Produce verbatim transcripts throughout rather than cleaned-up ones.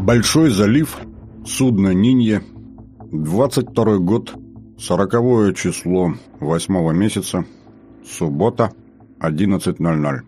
Большой залив, судно Нинье, двадцать второй год, сороковое число восьмого месяца, суббота, одиннадцать ноль ноль.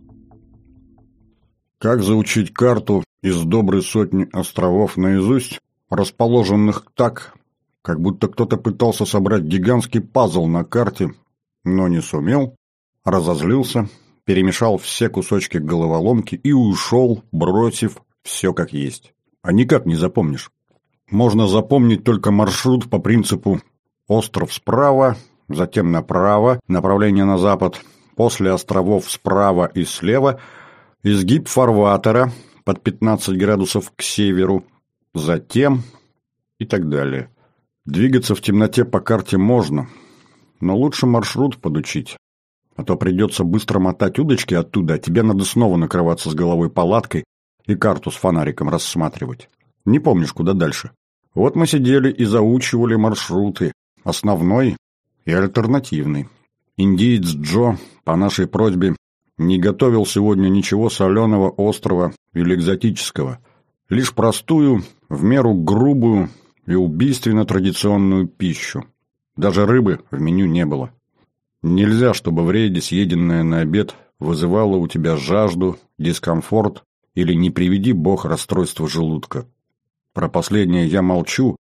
Как заучить карту из доброй сотни островов наизусть, расположенных так, как будто кто-то пытался собрать гигантский пазл на карте, но не сумел, разозлился, перемешал все кусочки головоломки и ушел, бросив все как есть. А никак не запомнишь. Можно запомнить только маршрут по принципу остров справа, затем направо, направление на запад, после островов справа и слева, изгиб фарватера под пятнадцать градусов к северу, затем и так далее. Двигаться в темноте по карте можно, но лучше маршрут подучить. А то придется быстро мотать удочки оттуда, а тебе надо снова накрываться с головой палаткой и карту с фонариком рассматривать. Не помнишь, куда дальше. Вот мы сидели и заучивали маршруты, основной и альтернативный. Индиец Джо по нашей просьбе не готовил сегодня ничего соленого, острого или экзотического, лишь простую, в меру грубую и убийственно традиционную пищу. Даже рыбы в меню не было. Нельзя, чтобы в рейде съеденное на обед вызывало у тебя жажду, дискомфорт или, не приведи бог, расстройство желудка. Про последнее я молчу,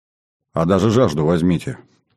а даже жажду возьмите.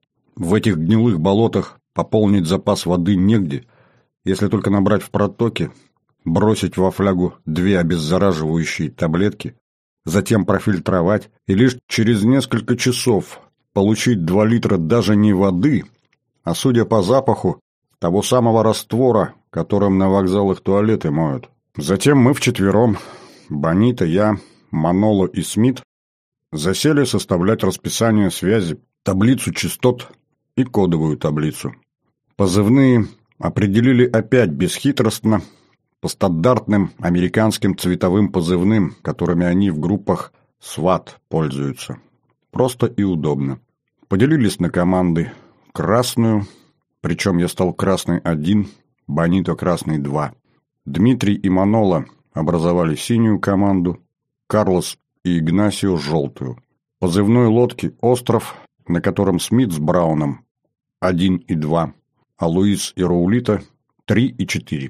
В этих гнилых болотах пополнить запас воды негде, если только набрать в протоке, бросить во флягу две обеззараживающие таблетки, затем профильтровать и лишь через несколько часов получить два литра даже не воды, а, судя по запаху, того самого раствора, которым на вокзалах туалеты моют. Затем мы вчетвером, Бонита, я, Маноло и Смит, засели составлять расписание связи, таблицу частот и кодовую таблицу. Позывные определили опять бесхитростно, по стандартным американским цветовым позывным, которыми они в группах сват пользуются. Просто и удобно. Поделились на команды. Красную, причем я стал красный один, Бонито красный два. Дмитрий и Маноло образовали синюю команду, Карлос и Игнасио желтую. Позывной лодки «Остров», на котором Смит с Брауном один и два, а Луис и Роулита три и четыре.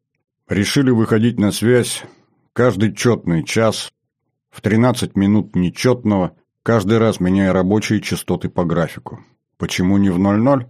Решили выходить на связь каждый четный час, в тринадцать минут нечетного, каждый раз меняя рабочие частоты по графику. Почему не в ноль-ноль?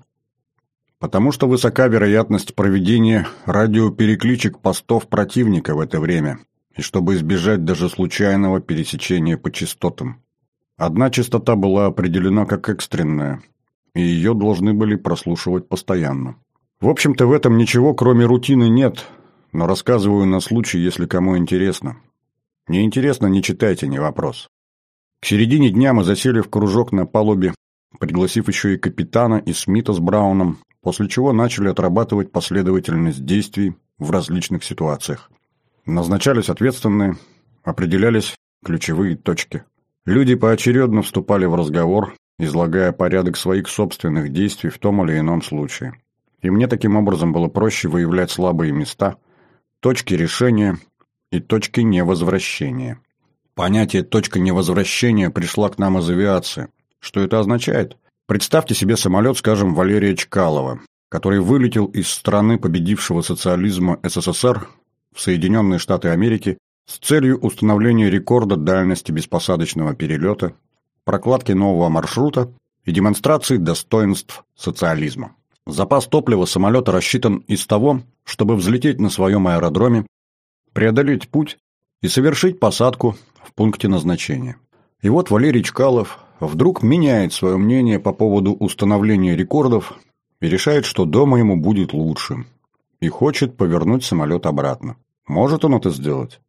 Потому что высока вероятность проведения радиоперекличек постов противника в это время, и чтобы избежать даже случайного пересечения по частотам. Одна частота была определена как экстренная, и ее должны были прослушивать постоянно. В общем-то, в этом ничего, кроме рутины, нет, но рассказываю на случай, если кому интересно. Не интересно, не читайте, не вопрос. К середине дня мы засели в кружок на палубе, пригласив еще и капитана и Смита с Брауном, после чего начали отрабатывать последовательность действий в различных ситуациях. Назначались ответственные, определялись ключевые точки. Люди поочередно вступали в разговор, излагая порядок своих собственных действий в том или ином случае. И мне таким образом было проще выявлять слабые места, точки решения и точки невозвращения. Понятие «точка невозвращения» пришло к нам из авиации. Что это означает? Представьте себе самолет, скажем, Валерия Чкалова, который вылетел из страны победившего социализма СССР в Соединенные Штаты Америки с целью установления рекорда дальности беспосадочного перелета, прокладки нового маршрута и демонстрации достоинств социализма. Запас топлива самолета рассчитан из того, чтобы взлететь на своем аэродроме, преодолеть путь и совершить посадку в пункте назначения. И вот Валерий Чкалов вдруг меняет свое мнение по поводу установления рекордов и решает, что дома ему будет лучше, и хочет повернуть самолет обратно. Может он это сделать?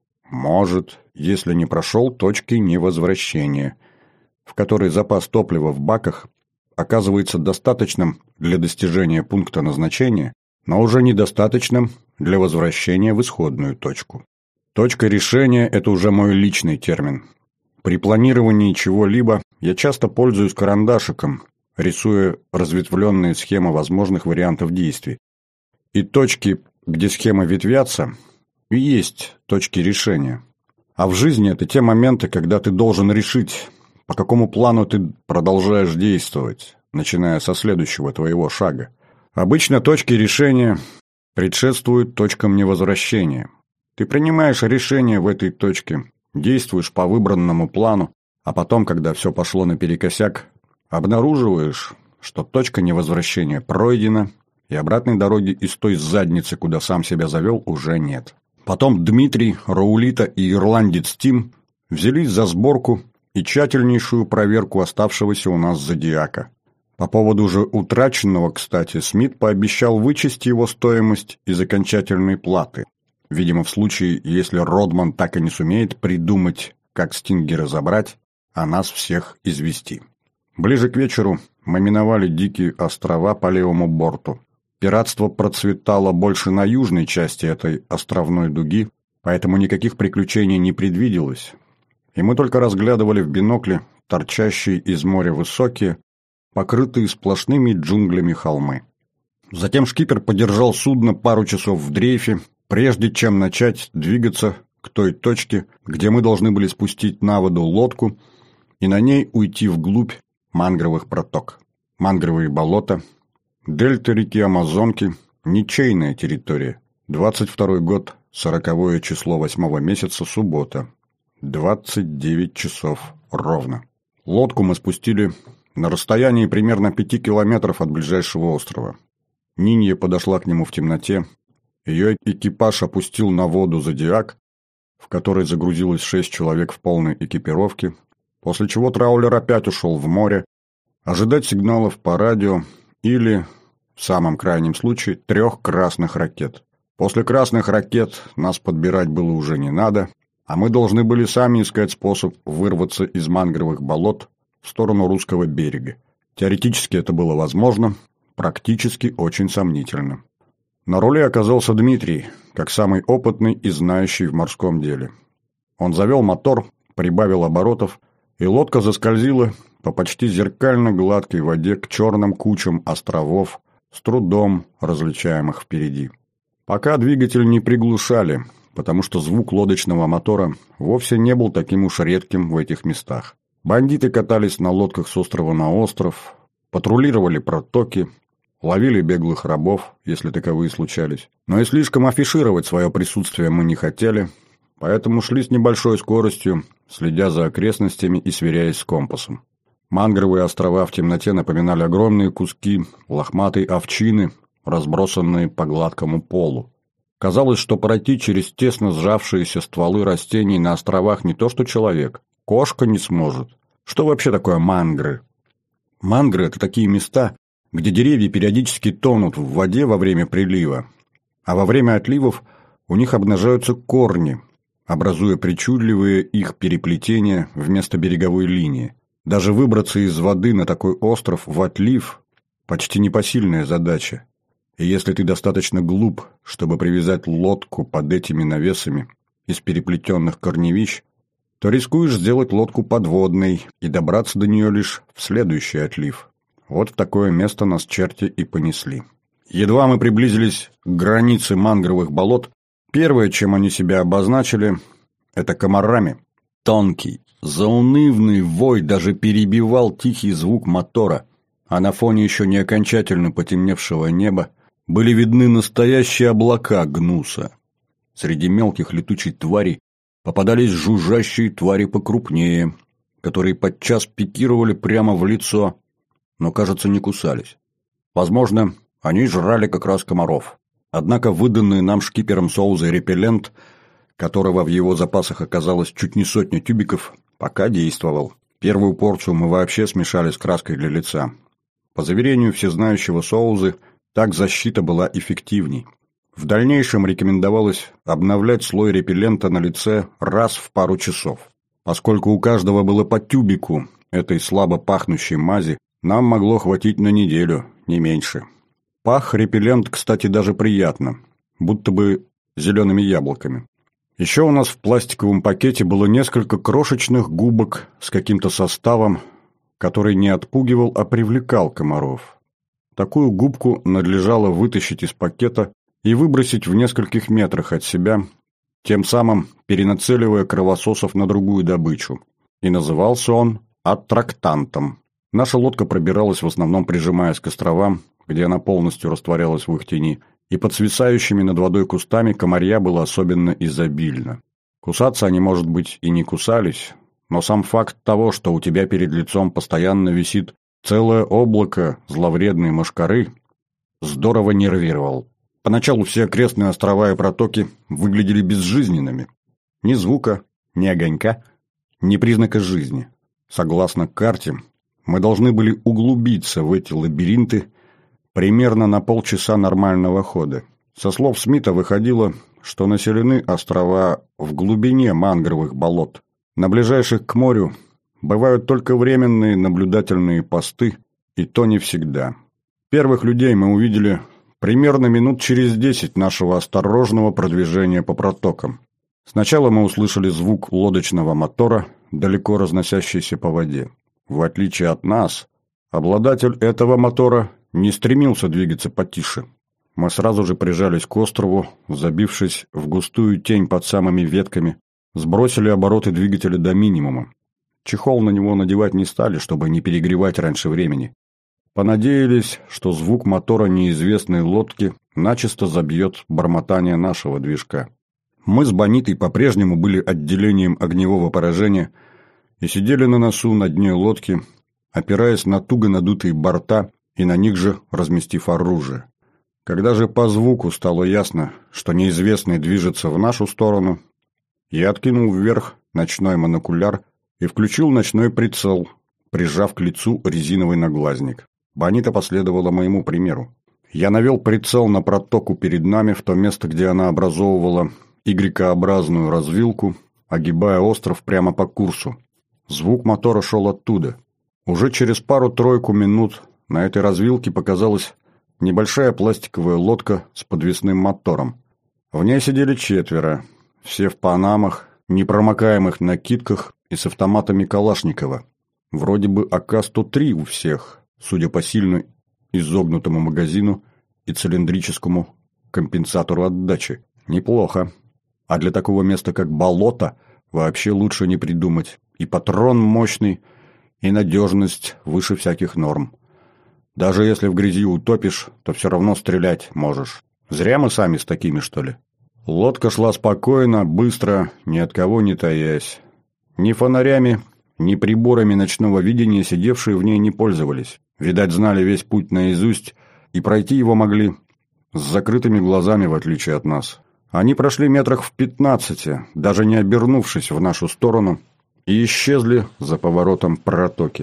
Может, если не прошел точки невозвращения, в которой запас топлива в баках оказывается достаточным для достижения пункта назначения, но уже недостаточным для возвращения в исходную точку. Точка решения – это уже мой личный термин. При планировании чего-либо я часто пользуюсь карандашиком, рисуя разветвленные схемы возможных вариантов действий. И точки, где схемы ветвятся, и есть точки решения. А в жизни это те моменты, когда ты должен решить, по какому плану ты продолжаешь действовать, начиная со следующего твоего шага. Обычно точки решения предшествуют точкам невозвращения. Ты принимаешь решение в этой точке, действуешь по выбранному плану, а потом, когда все пошло наперекосяк, обнаруживаешь, что точка невозвращения пройдена, и обратной дороги из той задницы, куда сам себя завел, уже нет. Потом Дмитрий, Раулита и ирландец Тим взялись за сборку и тщательнейшую проверку оставшегося у нас зодиака. По поводу уже утраченного, кстати, Смит пообещал вычесть его стоимость из окончательной платы. Видимо, в случае, если Родман так и не сумеет придумать, как Стингера забрать, а нас всех извести. Ближе к вечеру мы миновали дикие острова по левому борту. Пиратство процветало больше на южной части этой островной дуги, поэтому никаких приключений не предвиделось. И мы только разглядывали в бинокле торчащие из моря высокие, покрытые сплошными джунглями холмы. Затем шкипер подержал судно пару часов в дрейфе, прежде чем начать двигаться к той точке, где мы должны были спустить на воду лодку и на ней уйти вглубь мангровых проток. Мангровые болота, дельта реки Амазонки, ничейная территория. двадцать второй год, сороковое число восьмого месяца, суббота. двадцать девять часов ровно. Лодку мы спустили на расстоянии примерно пяти километров от ближайшего острова. Нинья подошла к нему в темноте. Ее экипаж опустил на воду зодиак, в который загрузилось шесть человек в полной экипировке, после чего траулер опять ушел в море, ожидать сигналов по радио или, в самом крайнем случае, трех красных ракет. После красных ракет нас подбирать было уже не надо, а мы должны были сами искать способ вырваться из мангровых болот в сторону русского берега. Теоретически это было возможно, практически очень сомнительно. На руле оказался Дмитрий, как самый опытный и знающий в морском деле. Он завел мотор, прибавил оборотов, и лодка заскользила по почти зеркально гладкой воде к черным кучам островов, с трудом различаемых впереди. Пока двигатель не приглушали, потому что звук лодочного мотора вовсе не был таким уж редким в этих местах. Бандиты катались на лодках с острова на остров, патрулировали протоки, ловили беглых рабов, если таковые случались. Но и слишком афишировать свое присутствие мы не хотели, поэтому шли с небольшой скоростью, следя за окрестностями и сверяясь с компасом. Мангровые острова в темноте напоминали огромные куски лохматой овчины, разбросанные по гладкому полу. Казалось, что пройти через тесно сжавшиеся стволы растений на островах не то что человек, кошка не сможет. Что вообще такое мангры? Мангры – это такие места, где деревья периодически тонут в воде во время прилива, а во время отливов у них обнажаются корни, образуя причудливые их переплетения вместо береговой линии. Даже выбраться из воды на такой остров в отлив – почти непосильная задача. И если ты достаточно глуп, чтобы привязать лодку под этими навесами из переплетенных корневищ, то рискуешь сделать лодку подводной и добраться до нее лишь в следующий отлив. Вот в такое место нас черти и понесли. Едва мы приблизились к границе мангровых болот, первое, чем они себя обозначили, это комарами. Тонкий, заунывный вой даже перебивал тихий звук мотора, а на фоне еще не окончательно потемневшего неба были видны настоящие облака гнуса. Среди мелких летучих тварей попадались жужжащие твари покрупнее, которые подчас пикировали прямо в лицо, но, кажется, не кусались. Возможно, они жрали как раз комаров. Однако выданный нам шкипером Соузой репеллент, которого в его запасах оказалось чуть не сотня тюбиков, пока действовал. Первую порцию мы вообще смешали с краской для лица. По заверению всезнающего Соузы, так защита была эффективней. В дальнейшем рекомендовалось обновлять слой репеллента на лице раз в пару часов. Поскольку у каждого было по тюбику этой слабо пахнущей мази, нам могло хватить на неделю, не меньше. Пах репеллент, кстати, даже приятно, будто бы зелеными яблоками. Еще у нас в пластиковом пакете было несколько крошечных губок с каким-то составом, который не отпугивал, а привлекал комаров. Такую губку надлежало вытащить из пакета и выбросить в нескольких метрах от себя, тем самым перенацеливая кровососов на другую добычу. И назывался он аттрактантом. Наша лодка пробиралась в основном прижимаясь к островам, где она полностью растворялась в их тени, и под свисающими над водой кустами комарья было особенно изобильно. Кусаться они, может быть, и не кусались, но сам факт того, что у тебя перед лицом постоянно висит целое облако зловредной мошкары, здорово нервировал. Поначалу все окрестные острова и протоки выглядели безжизненными. Ни звука, ни огонька, ни признака жизни. Согласно карте, мы должны были углубиться в эти лабиринты примерно на полчаса нормального хода. Со слов Смита выходило, что населены острова в глубине мангровых болот. На ближайших к морю бывают только временные наблюдательные посты, и то не всегда. Первых людей мы увидели примерно минут через десять нашего осторожного продвижения по протокам. Сначала мы услышали звук лодочного мотора, далеко разносящийся по воде. В отличие от нас, обладатель этого мотора не стремился двигаться потише. Мы сразу же прижались к острову, забившись в густую тень под самыми ветками, сбросили обороты двигателя до минимума. Чехол на него надевать не стали, чтобы не перегревать раньше времени. Понадеялись, что звук мотора неизвестной лодки начисто забьет бормотание нашего движка. Мы с Бонитой по-прежнему были отделением огневого поражения и сидели на носу на дне лодки, опираясь на туго надутые борта и на них же разместив оружие. Когда же по звуку стало ясно, что неизвестный движется в нашу сторону, я откинул вверх ночной монокуляр и включил ночной прицел, прижав к лицу резиновый наглазник. Бонита последовала моему примеру. Я навел прицел на протоку перед нами в то место, где она образовывала Y-образную развилку, огибая остров прямо по курсу. Звук мотора шел оттуда. Уже через пару-тройку минут на этой развилке показалась небольшая пластиковая лодка с подвесным мотором. В ней сидели четверо, все в панамах, непромокаемых накидках и с автоматами Калашникова. Вроде бы А К сто три у всех, судя по сильно изогнутому магазину и цилиндрическому компенсатору отдачи. Неплохо. А для такого места, как болото, вообще лучше не придумать. И патрон мощный, и надежность выше всяких норм. Даже если в грязи утопишь, то все равно стрелять можешь. Зря мы сами с такими, что ли? Лодка шла спокойно, быстро, ни от кого не таясь. Ни фонарями, ни приборами ночного видения сидевшие в ней не пользовались. Видать, знали весь путь наизусть, и пройти его могли с закрытыми глазами, в отличие от нас. Они прошли метрах в пятнадцати, даже не обернувшись в нашу сторону, и исчезли за поворотом протоки.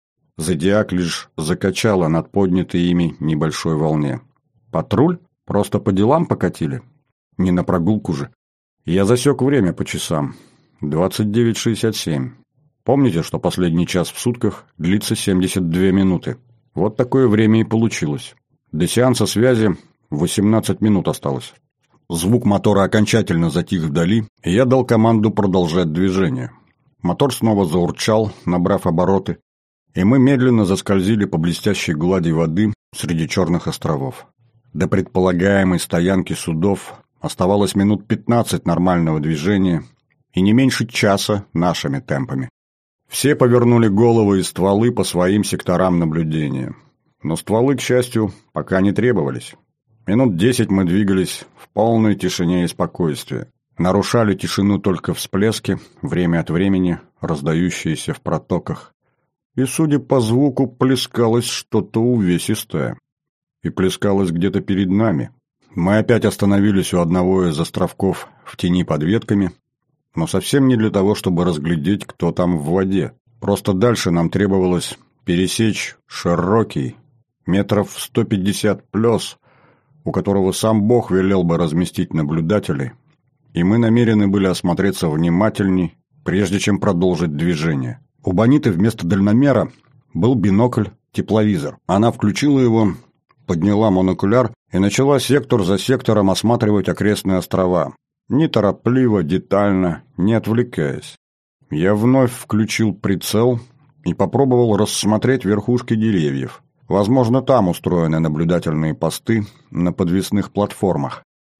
Зодиак лишь закачала над поднятой ими небольшой волне. Патруль? Просто по делам покатили? Не на прогулку же. Я засек время по часам. двадцать девять шестьдесят семь. Помните, что последний час в сутках длится семьдесят две минуты? Вот такое время и получилось. До сеанса связи восемнадцать минут осталось. Звук мотора окончательно затих вдали, и я дал команду продолжать движение. Мотор снова заурчал, набрав обороты, и мы медленно заскользили по блестящей глади воды среди черных островов. До предполагаемой стоянки судов оставалось минут пятнадцать нормального движения и не меньше часа нашими темпами. Все повернули головы и стволы по своим секторам наблюдения. Но стволы, к счастью, пока не требовались. Минут десять мы двигались в полной тишине и спокойствии. Нарушали тишину только всплески, время от времени раздающиеся в протоках. И, судя по звуку, плескалось что-то увесистое. И плескалось где-то перед нами. Мы опять остановились у одного из островков в тени под ветками, но совсем не для того, чтобы разглядеть, кто там в воде. Просто дальше нам требовалось пересечь широкий, метров сто пятьдесят плес, у которого сам Бог велел бы разместить наблюдателей, и мы намерены были осмотреться внимательней, прежде чем продолжить движение. У Бониты вместо дальномера был бинокль-тепловизор. Она включила его, подняла монокуляр и начала сектор за сектором осматривать окрестные острова. Неторопливо, детально, не отвлекаясь. Я вновь включил прицел и попробовал рассмотреть верхушки деревьев. Возможно, там устроены наблюдательные посты на подвесных платформах.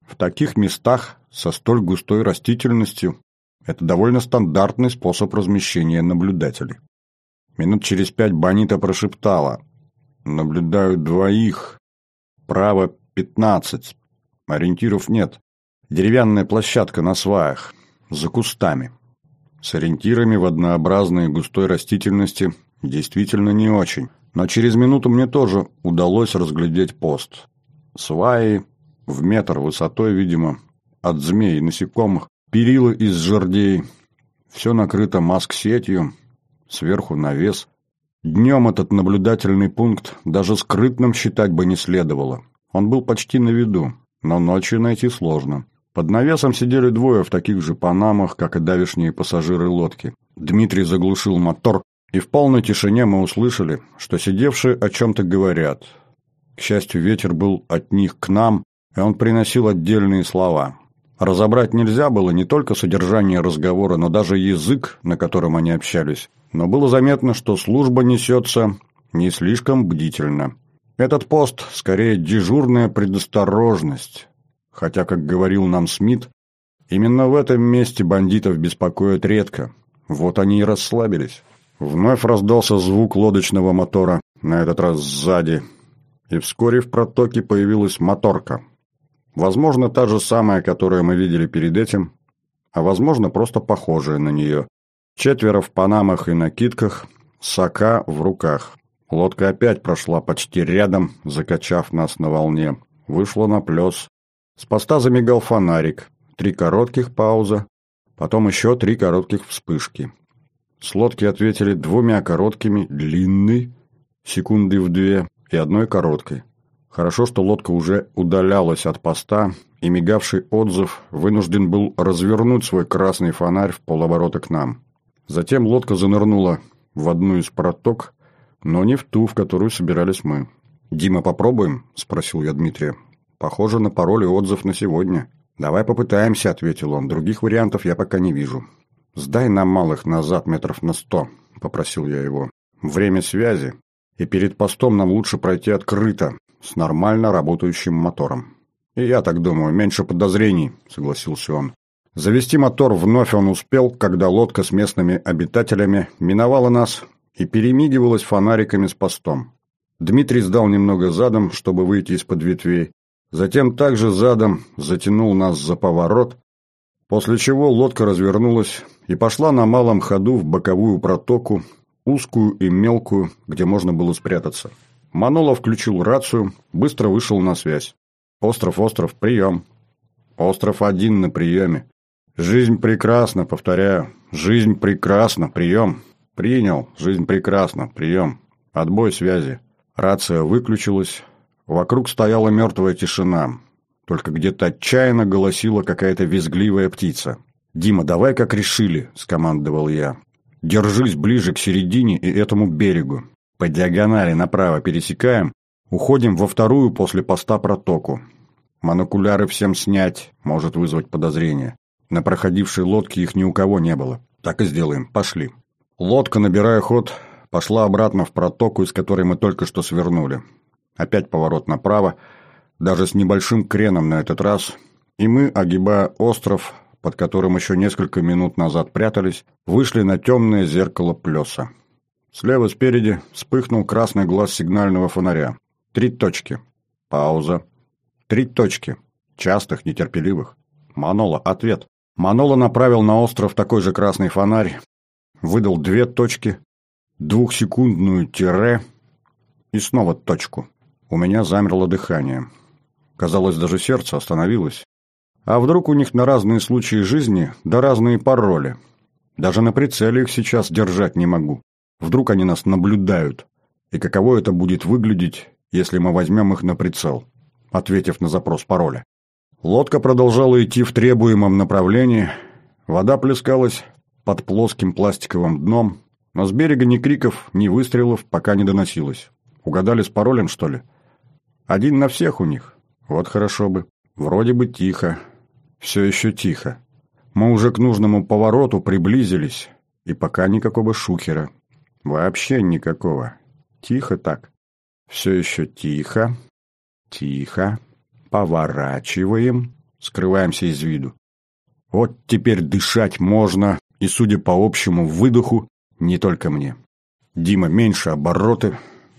В таких местах со столь густой растительностью это довольно стандартный способ размещения наблюдателей. Минут через пять Бонита прошептала: «Наблюдают двоих. Право пятнадцать. Ориентиров нет. Деревянная площадка на сваях. За кустами. С ориентирами в однообразной густой растительности действительно не очень. Но через минуту мне тоже удалось разглядеть пост. Сваи в метр высотой, видимо, от змей и насекомых, перила из жердей. Все накрыто маск-сетью, сверху навес. Днем этот наблюдательный пункт даже скрытным считать бы не следовало. Он был почти на виду, но ночью найти сложно. Под навесом сидели двое в таких же панамах, как и давешние пассажиры лодки. Дмитрий заглушил мотор, и в полной тишине мы услышали, что сидевшие о чем-то говорят. К счастью, ветер был от них к нам, и он приносил отдельные слова. Разобрать нельзя было не только содержание разговора, но даже язык, на котором они общались. Но было заметно, что служба несется не слишком бдительно. Этот пост скорее дежурная предосторожность. Хотя, как говорил нам Смит, именно в этом месте бандитов беспокоят редко. Вот они и расслабились. Вновь раздался звук лодочного мотора, на этот раз сзади. И вскоре в протоке появилась моторка. Возможно, та же самая, которую мы видели перед этим, а возможно, просто похожая на нее. Четверо в панамах и накидках, сока в руках. Лодка опять прошла почти рядом, закачав нас на волне. Вышла на плес. С поста замигал фонарик. Три коротких пауза, потом еще три коротких вспышки. С лодки ответили двумя короткими, длинной, секунды в две, и одной короткой. Хорошо, что лодка уже удалялась от поста, и мигавший отзыв вынужден был развернуть свой красный фонарь в полоборота к нам. Затем лодка занырнула в одну из проток, но не в ту, в которую собирались мы. «Дима, попробуем?» – спросил я Дмитрия. «Похоже на пароль и отзыв на сегодня». «Давай попытаемся», – ответил он. «Других вариантов я пока не вижу». «Сдай нам малых назад метров на сто», – попросил я его. «Время связи, и перед постом нам лучше пройти открыто, с нормально работающим мотором». «И я так думаю, меньше подозрений», – согласился он. Завести мотор вновь он успел, когда лодка с местными обитателями миновала нас и перемигивалась фонариками с постом. Дмитрий сдал немного задом, чтобы выйти из-под ветвей. Затем также задом затянул нас за поворот, после чего лодка развернулась и пошла на малом ходу в боковую протоку, узкую и мелкую, где можно было спрятаться. Манола включил рацию, быстро вышел на связь. «Остров, остров, прием!» «Остров один на приеме!» «Жизнь прекрасна, повторяю. Жизнь прекрасна, прием!» «Принял. Жизнь прекрасна, прием!» «Отбой связи!» Рация выключилась. Вокруг стояла мертвая тишина. Только где-то отчаянно голосила какая-то визгливая птица. «Дима, давай как решили», — скомандовал я. «Держись ближе к середине и этому берегу. По диагонали направо пересекаем, уходим во вторую после поста протоку. Монокуляры всем снять, может вызвать подозрение. На проходившей лодке их ни у кого не было. Так и сделаем. Пошли». Лодка, набирая ход, пошла обратно в протоку, из которой мы только что свернули. Опять поворот направо, даже с небольшим креном на этот раз, и мы, огибая остров, под которым еще несколько минут назад прятались, вышли на темное зеркало плеса. Слева спереди вспыхнул красный глаз сигнального фонаря. Три точки. Пауза. Три точки. Частых, нетерпеливых. Манола, ответ. Манола направил на остров такой же красный фонарь, выдал две точки, двухсекундную тире и снова точку. У меня замерло дыхание. Казалось, даже сердце остановилось. А вдруг у них на разные случаи жизни, да разные пароли? Даже на прицеле их сейчас держать не могу. Вдруг они нас наблюдают. И каково это будет выглядеть, если мы возьмем их на прицел, ответив на запрос пароля? Лодка продолжала идти в требуемом направлении. Вода плескалась под плоским пластиковым дном, но с берега ни криков, ни выстрелов пока не доносилось. Угадали с паролем, что ли? Один на всех у них. Вот хорошо бы. Вроде бы тихо. Все еще тихо. Мы уже к нужному повороту приблизились, и пока никакого шухера. Вообще никакого. Тихо так. Все еще тихо. Тихо. Поворачиваем. скрываемся из виду. Вот теперь дышать можно, и, судя по общему выдоху, не только мне. Дима, меньше обороты.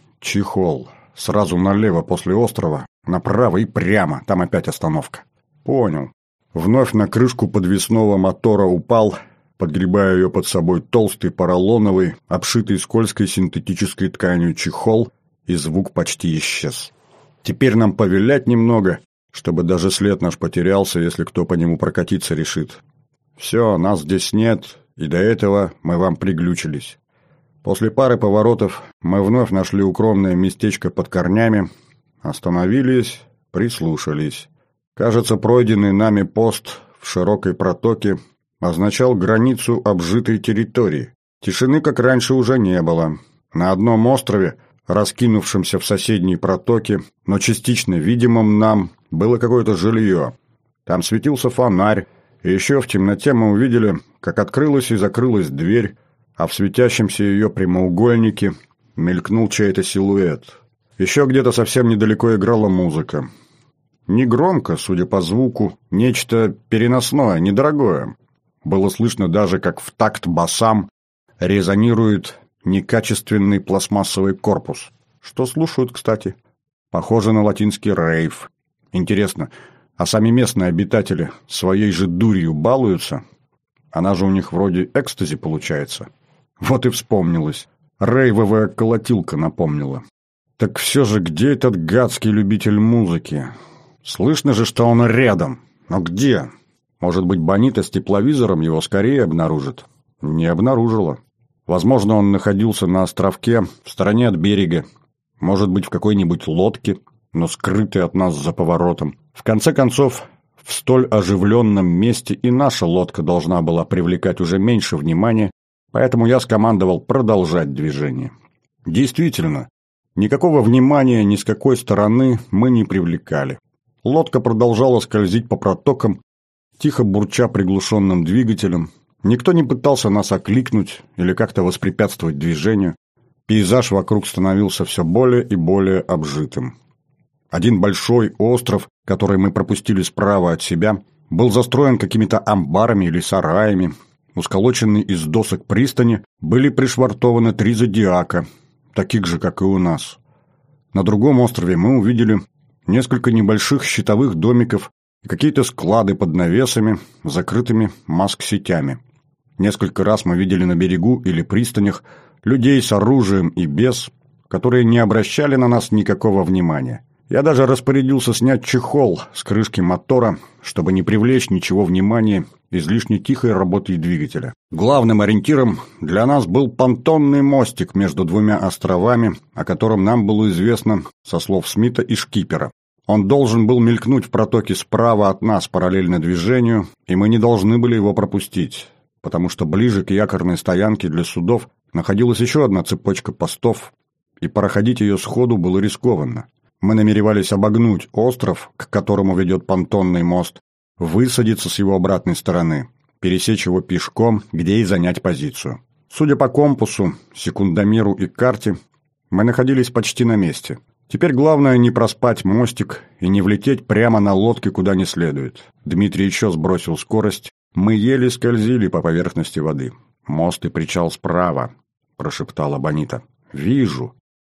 Чехол. Сразу налево после острова, направо и прямо. Там опять остановка. Понял. Вновь на крышку подвесного мотора упал, подгребая ее под собой толстый поролоновый, обшитый скользкой синтетической тканью чехол, и звук почти исчез. Теперь нам повилять немного, чтобы даже след наш потерялся, если кто по нему прокатиться решит. Все, нас здесь нет, и до этого мы вам приглючились. После пары поворотов мы вновь нашли укромное местечко под корнями, остановились, прислушались. Кажется, пройденный нами пост в широкой протоке означал границу обжитой территории. Тишины, как раньше, уже не было. На одном острове, раскинувшемся в соседней протоке, но частично видимом нам, было какое-то жилье. Там светился фонарь, и еще в темноте мы увидели, как открылась и закрылась дверь, а в светящемся ее прямоугольнике мелькнул чей-то силуэт. Еще где-то совсем недалеко играла музыка. Негромко, судя по звуку, нечто переносное, недорогое. Было слышно даже, как в такт басам резонирует некачественный пластмассовый корпус. Что слушают, кстати? Похоже на латинский рейв. Интересно, а сами местные обитатели своей же дурью балуются? Она же у них вроде экстази получается. Вот и вспомнилось. Рейвовая колотилка напомнила. Так все же где этот гадский любитель музыки? Слышно же, что он рядом. Но где? Может быть, Бонита с тепловизором его скорее обнаружит? Не обнаружила. Возможно, он находился на островке, в стороне от берега. Может быть, в какой-нибудь лодке, но скрытой от нас за поворотом. В конце концов, в столь оживленном месте и наша лодка должна была привлекать уже меньше внимания, поэтому я скомандовал продолжать движение. Действительно, никакого внимания ни с какой стороны мы не привлекали. Лодка продолжала скользить по протокам, тихо бурча приглушенным двигателем. Никто не пытался нас окликнуть или как-то воспрепятствовать движению. Пейзаж вокруг становился все более и более обжитым. Один большой остров, который мы пропустили справа от себя, был застроен какими-то амбарами или сараями. У сколоченной из досок пристани были пришвартованы три зодиака, таких же, как и у нас. На другом острове мы увидели несколько небольших щитовых домиков и какие-то склады под навесами, закрытыми маск-сетями. Несколько раз мы видели на берегу или пристанях людей с оружием и без, которые не обращали на нас никакого внимания. Я даже распорядился снять чехол с крышки мотора, чтобы не привлечь ничего внимания излишне тихой работой двигателя. Главным ориентиром для нас был понтонный мостик между двумя островами, о котором нам было известно со слов Смита и шкипера. Он должен был мелькнуть в протоке справа от нас параллельно движению, и мы не должны были его пропустить, потому что ближе к якорной стоянке для судов находилась еще одна цепочка постов, и проходить ее сходу было рискованно. Мы намеревались обогнуть остров, к которому ведет понтонный мост, высадиться с его обратной стороны, пересечь его пешком, где и занять позицию. Судя по компасу, секундомеру и карте, мы находились почти на месте. Теперь главное не проспать мостик и не влететь прямо на лодке куда не следует. Дмитрий еще сбросил скорость. Мы еле скользили по поверхности воды. «Мост и причал справа», — прошептала Бонита. «Вижу».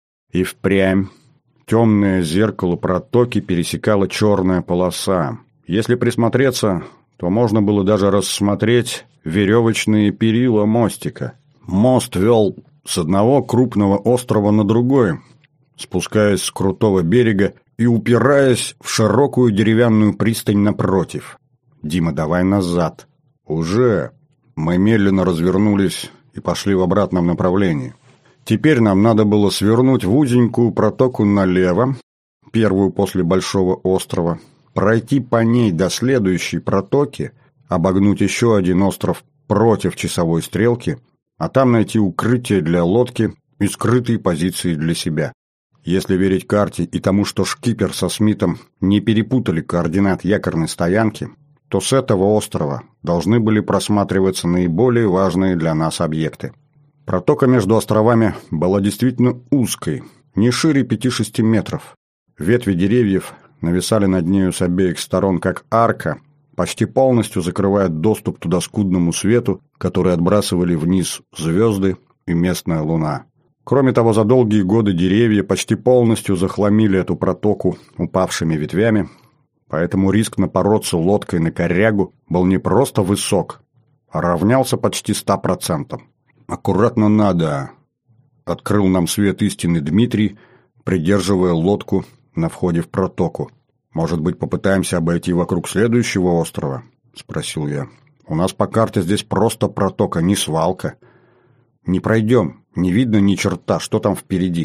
И впрямь темное зеркало протоки пересекала черная полоса. Если присмотреться, то можно было даже рассмотреть веревочные перила мостика. Мост вел с одного крупного острова на другой, спускаясь с крутого берега и упираясь в широкую деревянную пристань напротив. «Дима, давай назад». «Уже». Мы медленно развернулись и пошли в обратном направлении. Теперь нам надо было свернуть в узенькую протоку налево, первую после Большого острова, пройти по ней до следующей протоки, обогнуть еще один остров против часовой стрелки, а там найти укрытие для лодки и скрытые позиции для себя. Если верить карте и тому, что шкипер со Смитом не перепутали координат якорной стоянки, то с этого острова должны были просматриваться наиболее важные для нас объекты. Протока между островами была действительно узкой, не шире пяти-шести метров. Ветви деревьев нависали над нею с обеих сторон, как арка, почти полностью закрывая доступ туда скудному свету, который отбрасывали вниз звезды и местная луна. Кроме того, за долгие годы деревья почти полностью захламили эту протоку упавшими ветвями, поэтому риск напороться лодкой на корягу был не просто высок, а равнялся почти ста процентам. «Аккуратно надо», — открыл нам свет истины Дмитрий, придерживая лодку на входе в протоку. «Может быть, попытаемся обойти вокруг следующего острова?» — спросил я. «У нас по карте здесь просто протока, не свалка. Не пройдем, не видно ни черта, что там впереди».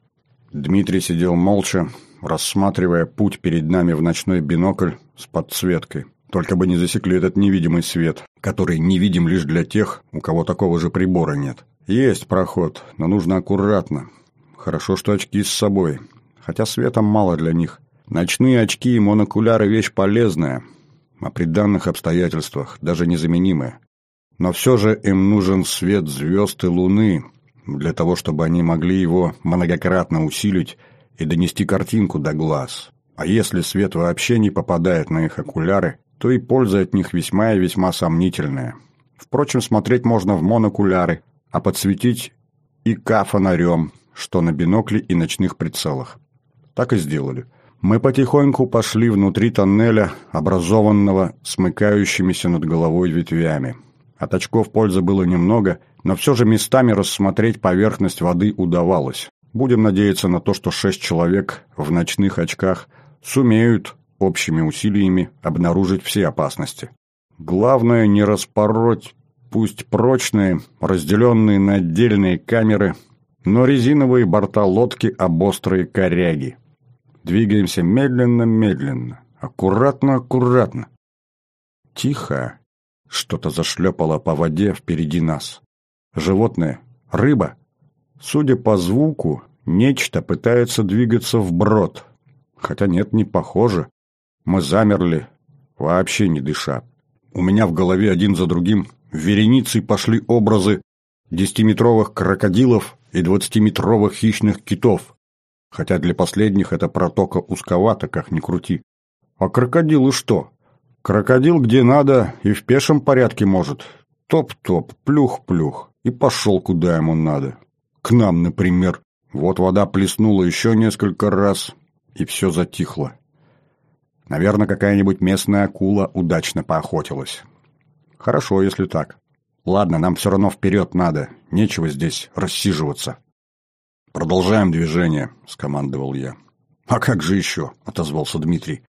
Дмитрий сидел молча, рассматривая путь перед нами в ночной бинокль с подсветкой. Только бы не засекли этот невидимый свет, который невидим лишь для тех, у кого такого же прибора нет. Есть проход, но нужно аккуратно. Хорошо, что очки с собой, хотя света мало для них. Ночные очки и монокуляры – вещь полезная, а при данных обстоятельствах даже незаменимая. Но все же им нужен свет звезд и луны, для того, чтобы они могли его многократно усилить и донести картинку до глаз. А если свет вообще не попадает на их окуляры, то и польза от них весьма и весьма сомнительная. Впрочем, смотреть можно в монокуляры, а подсветить и ка-фонарем, что на бинокле и ночных прицелах. Так и сделали. Мы потихоньку пошли внутри тоннеля, образованного смыкающимися над головой ветвями. От очков пользы было немного, но все же местами рассмотреть поверхность воды удавалось. Будем надеяться на то, что шесть человек в ночных очках сумеют общими усилиями обнаружить все опасности. Главное не распороть, пусть прочные, разделенные на отдельные камеры, но резиновые борта лодки об острые коряги. Двигаемся медленно-медленно, аккуратно-аккуратно. Тихо. Что-то зашлепало по воде впереди нас. Животное? Рыба? Судя по звуку, нечто пытается двигаться вброд. Хотя нет, не похоже. Мы замерли, вообще не дыша. У меня в голове один за другим вереницей пошли образы десятиметровых крокодилов и двадцатиметровых хищных китов. Хотя для последних эта протока узковата, как ни крути. А крокодилы что? Крокодил где надо и в пешем порядке может. Топ-топ, плюх-плюх, и пошел куда ему надо. К нам, например. Вот вода плеснула еще несколько раз, и все затихло. Наверное, какая-нибудь местная акула удачно поохотилась. Хорошо, если так. Ладно, нам все равно вперед надо, нечего здесь рассиживаться. «Продолжаем движение», — скомандовал я. «А как же еще?» — отозвался Дмитрий.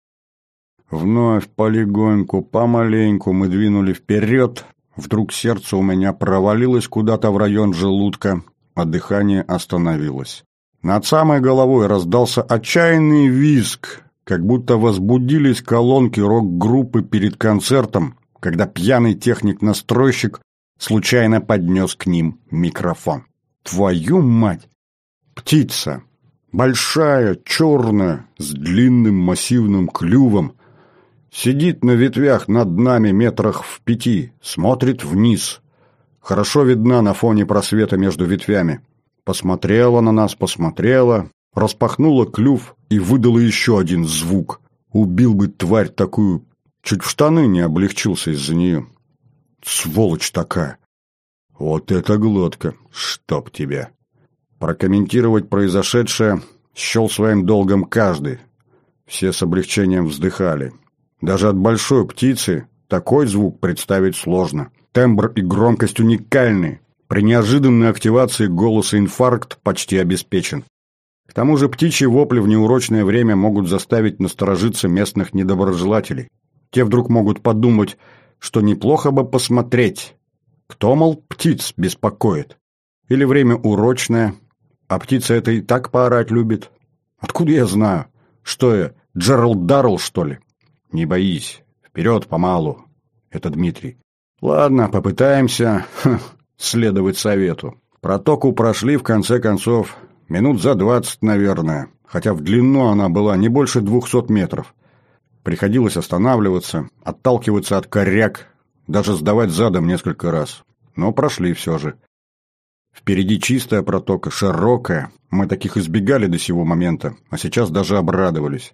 Вновь полегоньку, помаленьку мы двинули вперед. Вдруг сердце у меня провалилось куда-то в район желудка, а дыхание остановилось. Над самой головой раздался отчаянный визг, как будто возбудились колонки рок-группы перед концертом, когда пьяный техник-настройщик случайно поднес к ним микрофон. Твою мать! Птица! Большая, черная, с длинным массивным клювом. Сидит на ветвях над нами метрах в пяти, смотрит вниз. Хорошо видна на фоне просвета между ветвями. Посмотрела на нас, посмотрела, распахнула клюв и выдала еще один звук. Убил бы тварь такую, чуть в штаны не облегчился из-за нее. Сволочь такая! Вот это глотка! Чтоб тебя! Прокомментировать произошедшее счел своим долгом каждый. Все с облегчением вздыхали. Даже от большой птицы такой звук представить сложно. Тембр и громкость уникальны. При неожиданной активации голоса инфаркт почти обеспечен. К тому же птичьи вопли в неурочное время могут заставить насторожиться местных недоброжелателей. Те вдруг могут подумать, что неплохо бы посмотреть, кто, мол, птиц беспокоит. Или время урочное, а птица это и так поорать любит. Откуда я знаю? Что я, Джеральд Даррелл, что ли? Не боись, вперед помалу. Это Дмитрий. Ладно, попытаемся ха, следовать совету. Протоку прошли, в конце концов, минут за двадцать, наверное, хотя в длину она была не больше двухсот метров. Приходилось останавливаться, отталкиваться от коряг, даже сдавать задом несколько раз. Но прошли все же. Впереди чистая протока, широкая. Мы таких избегали до сего момента, а сейчас даже обрадовались.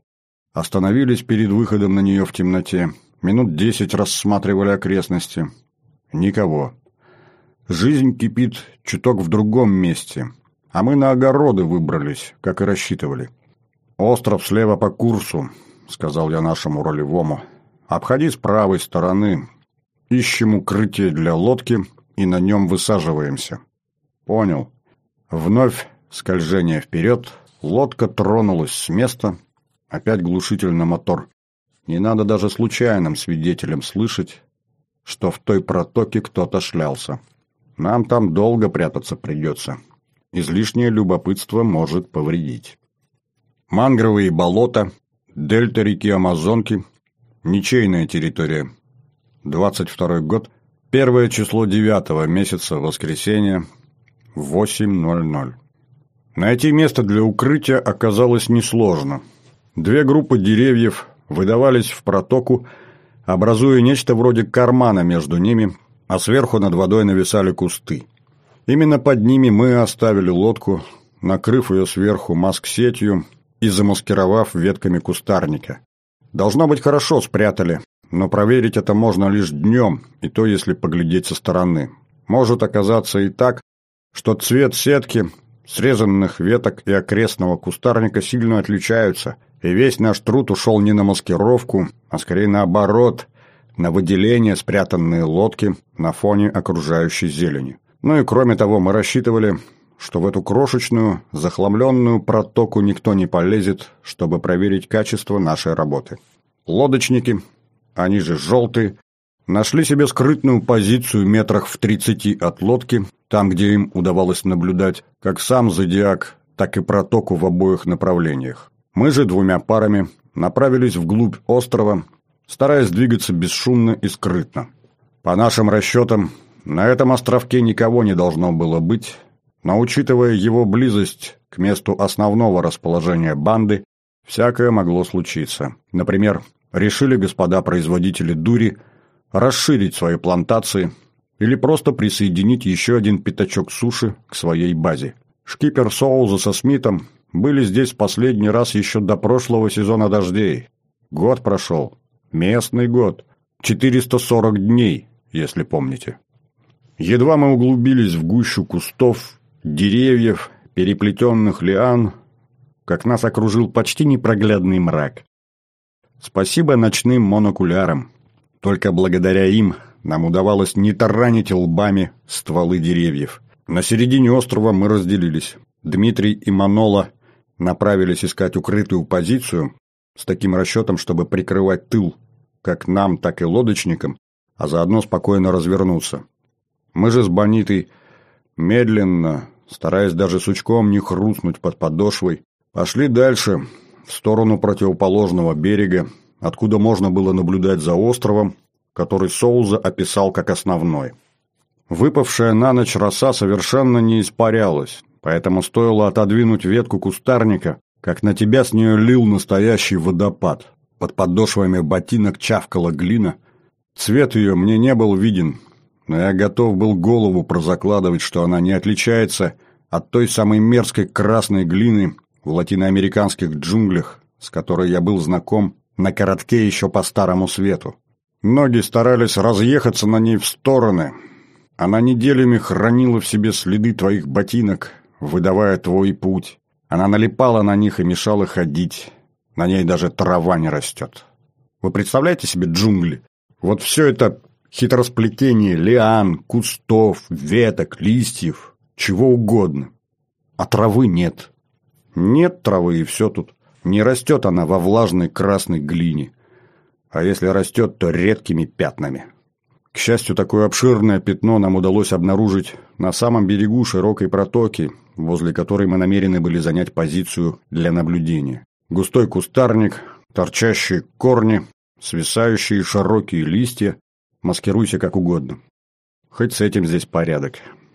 Остановились перед выходом на нее в темноте. Минут десять рассматривали окрестности. Никого. Жизнь кипит чуток в другом месте. А мы на огороды выбрались, как и рассчитывали. «Остров слева по курсу», — сказал я нашему рулевому. «Обходи с правой стороны. Ищем укрытие для лодки и на нем высаживаемся». «Понял». Вновь скольжение вперед. Лодка тронулась с места. Опять глушительно мотор. Не надо даже случайным свидетелям слышать, что в той протоке кто-то шлялся. Нам там долго прятаться придется. Излишнее любопытство может повредить. Мангровые болота, дельта реки Амазонки, ничейная территория. двадцать второй год, первое число девятого месяца, воскресенье, восемь ноль ноль. Найти место для укрытия оказалось несложно. Две группы деревьев выдавались в протоку, образуя нечто вроде кармана между ними, а сверху над водой нависали кусты. Именно под ними мы оставили лодку, накрыв ее сверху маск-сетью и замаскировав ветками кустарника. Должно быть, хорошо спрятали, но проверить это можно лишь днем, и то, если поглядеть со стороны. Может оказаться и так, что цвет сетки, срезанных веток и окрестного кустарника сильно отличаются, и весь наш труд ушел не на маскировку, а скорее наоборот, на выделение спрятанной лодки на фоне окружающей зелени. Ну и кроме того, мы рассчитывали, что в эту крошечную, захламленную протоку никто не полезет, чтобы проверить качество нашей работы. Лодочники, они же желтые, нашли себе скрытную позицию метрах в тридцати от лодки, там, где им удавалось наблюдать как сам зодиак, так и протоку в обоих направлениях. Мы же двумя парами направились вглубь острова, стараясь двигаться бесшумно и скрытно. По нашим расчетам, на этом островке никого не должно было быть, но, учитывая его близость к месту основного расположения банды, всякое могло случиться. Например, решили господа производители дури расширить свои плантации или просто присоединить еще один пятачок суши к своей базе. Шкипер Соуза со Смитом были здесь в последний раз еще до прошлого сезона дождей. Год прошел. Местный год. четыреста сорок дней, если помните. Едва мы углубились в гущу кустов, деревьев, переплетенных лиан, как нас окружил почти непроглядный мрак. Спасибо ночным монокулярам. Только благодаря им нам удавалось не таранить лбами стволы деревьев. На середине острова мы разделились. Дмитрий и Манола направились искать укрытую позицию с таким расчетом, чтобы прикрывать тыл как нам, так и лодочникам, а заодно спокойно развернуться. Мы же с Бонитой медленно, стараясь даже сучком не хрустнуть под подошвой, пошли дальше, в сторону противоположного берега, откуда можно было наблюдать за островом, который Соуза описал как основной. Выпавшая на ночь роса совершенно не испарялась, поэтому стоило отодвинуть ветку кустарника, как на тебя с нее лил настоящий водопад. Под подошвами ботинок чавкала глина. Цвет ее мне не был виден, но я готов был голову прозакладывать, что она не отличается от той самой мерзкой красной глины в латиноамериканских джунглях, с которой я был знаком на коротке еще по Старому Свету. Ноги старались разъехаться на ней в стороны. Она неделями хранила в себе следы твоих ботинок, выдавая твой путь. Она налипала на них и мешала ходить. На ней даже трава не растет. Вы представляете себе джунгли? Вот все это хитросплетение лиан, кустов, веток, листьев, чего угодно. А травы нет. Нет травы, и все тут. Не растет она во влажной красной глине. А если растет, то редкими пятнами. К счастью, такое обширное пятно нам удалось обнаружить на самом берегу широкой протоки, возле которой мы намерены были занять позицию для наблюдения. Густой кустарник, торчащие корни, свисающие широкие листья. Маскируйся как угодно. Хоть с этим здесь порядок.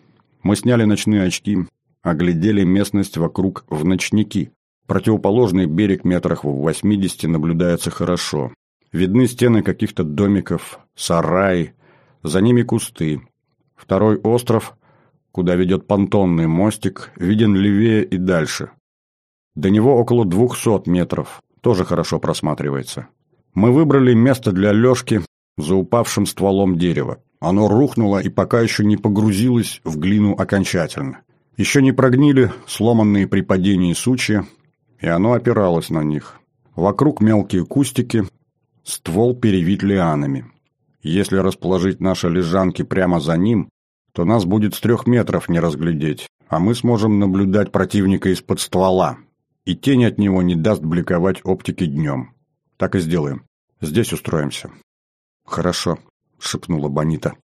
Мы сняли ночные очки, оглядели местность вокруг в ночники. Противоположный берег метрах в восьмидесяти наблюдается хорошо. Видны стены каких-то домиков, сараи, за ними кусты. Второй остров, куда ведет понтонный мостик, виден левее и дальше. До него около двухсот метров. тоже хорошо просматривается. Мы выбрали место для лёжки за упавшим стволом дерева. Оно рухнуло и пока еще не погрузилось в глину окончательно. Еще не прогнили сломанные при падении сучья, и оно опиралось на них. Вокруг мелкие кустики, ствол перевит лианами. Если расположить наши лежанки прямо за ним, то нас будет с трех метров не разглядеть, а мы сможем наблюдать противника из-под ствола, и тень от него не даст бликовать оптике днем. Так и сделаем. Здесь устроимся. «Хорошо», — шепнула Бонита.